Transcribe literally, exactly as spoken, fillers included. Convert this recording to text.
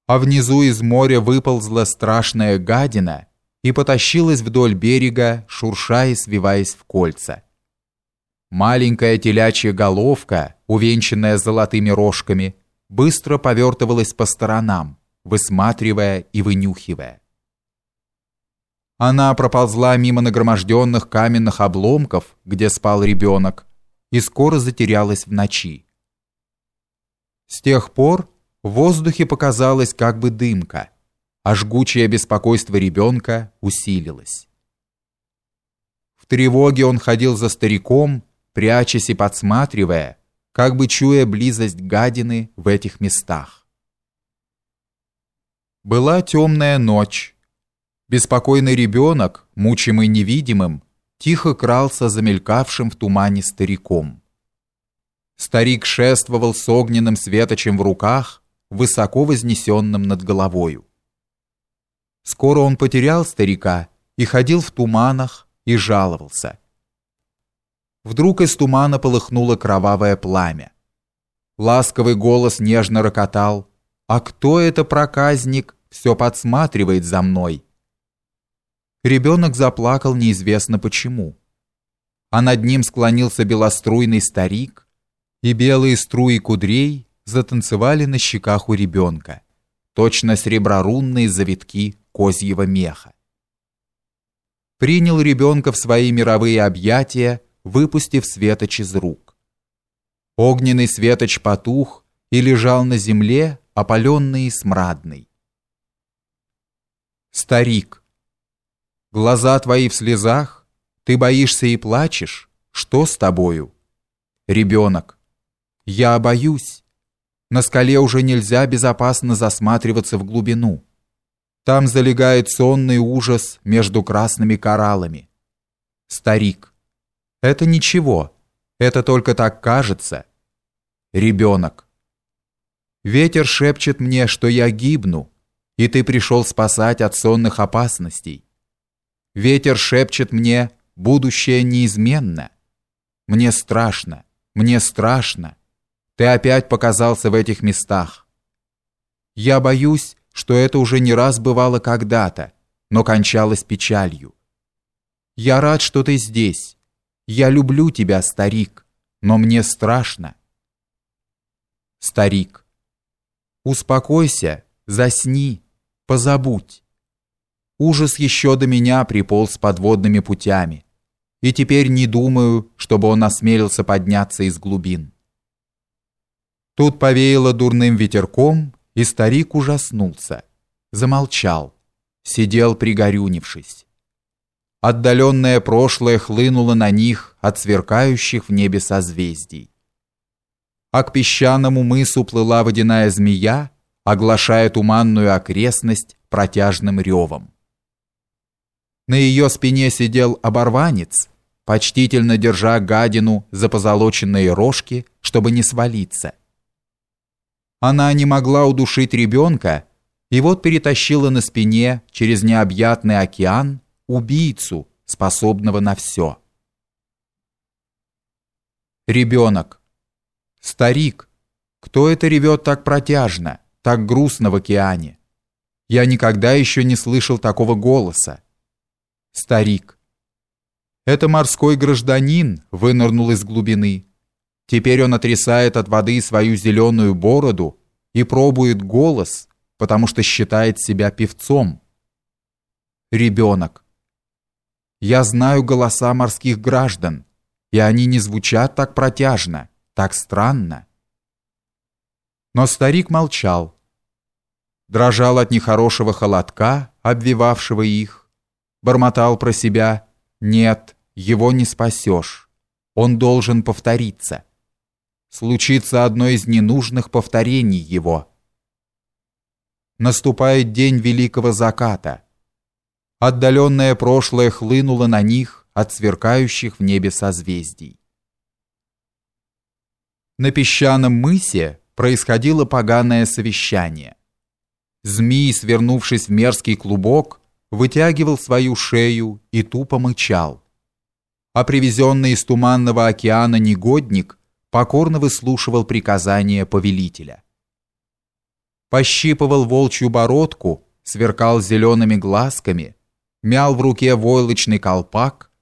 а внизу из моря выползла страшная гадина и потащилась вдоль берега, шурша и свиваясь в кольца. Маленькая телячья головка, увенчанная золотыми рожками, быстро повертывалась по сторонам, высматривая и вынюхивая. Она проползла мимо нагроможденных каменных обломков, где спал ребенок, и скоро затерялась в ночи. С тех пор в воздухе показалась как бы дымка, а жгучее беспокойство ребенка усилилось. В тревоге он ходил за стариком, прячась и подсматривая, как бы чуя близость гадины в этих местах. Была темная ночь. Беспокойный ребенок, мучимый невидимым, тихо крался за мелькавшим в тумане стариком. Старик шествовал с огненным светочем в руках, высоко вознесенным над головою. Скоро он потерял старика и ходил в туманах и жаловался. Вдруг из тумана полыхнуло кровавое пламя. Ласковый голос нежно рокотал: «А кто это проказник, все подсматривает за мной?» Ребенок заплакал неизвестно почему. А над ним склонился белоструйный старик, и белые струи кудрей затанцевали на щеках у ребенка, точно среброрунные завитки козьего меха. Принял ребенка в свои мировые объятия, выпустив светоч из рук. Огненный светоч потух и лежал на земле, опаленный и смрадный. Старик: глаза твои в слезах, ты боишься и плачешь, что с тобою? Ребенок: я боюсь. На скале уже нельзя безопасно засматриваться в глубину. Там залегает сонный ужас между красными кораллами. Старик: это ничего, это только так кажется. Ребенок: ветер шепчет мне, что я гибну, и ты пришел спасать от сонных опасностей. Ветер шепчет мне, будущее неизменно. Мне страшно, мне страшно. Ты опять показался в этих местах. Я боюсь, что это уже не раз бывало когда-то, но кончалось печалью. Я рад, что ты здесь. Я люблю тебя, старик, но мне страшно. Старик: успокойся, засни, позабудь. Ужас еще до меня приполз подводными путями, и теперь не думаю, чтобы он осмелился подняться из глубин. Тут повеяло дурным ветерком, и старик ужаснулся, замолчал, сидел пригорюнившись. Отдаленное прошлое хлынуло на них от сверкающих в небе созвездий. А к песчаному мысу плыла водяная змея, оглашая туманную окрестность протяжным ревом. На ее спине сидел оборванец, почтительно держа гадину за позолоченные рожки, чтобы не свалиться. Она не могла удушить ребенка, и вот перетащила на спине через необъятный океан убийцу, способного на все. Ребенок: старик, кто это ревет так протяжно, так грустно в океане? Я никогда еще не слышал такого голоса. Старик: это морской гражданин вынырнул из глубины. Теперь он отрисает от воды свою зеленую бороду и пробует голос, потому что считает себя певцом. Ребенок: я знаю голоса морских граждан, и они не звучат так протяжно, так странно. Но старик молчал, дрожал от нехорошего холодка, обвивавшего их, бормотал про себя: нет, его не спасешь, он должен повториться. Случится одно из ненужных повторений его. Наступает день великого заката. Отдаленное прошлое хлынуло на них от сверкающих в небе созвездий. На песчаном мысе происходило поганое совещание. Змей, свернувшись в мерзкий клубок, вытягивал свою шею и тупо мычал. А привезенный из туманного океана негодник покорно выслушивал приказания повелителя. пощипывал волчью бородку, сверкал зелеными глазками, мял в руке войлочный колпак,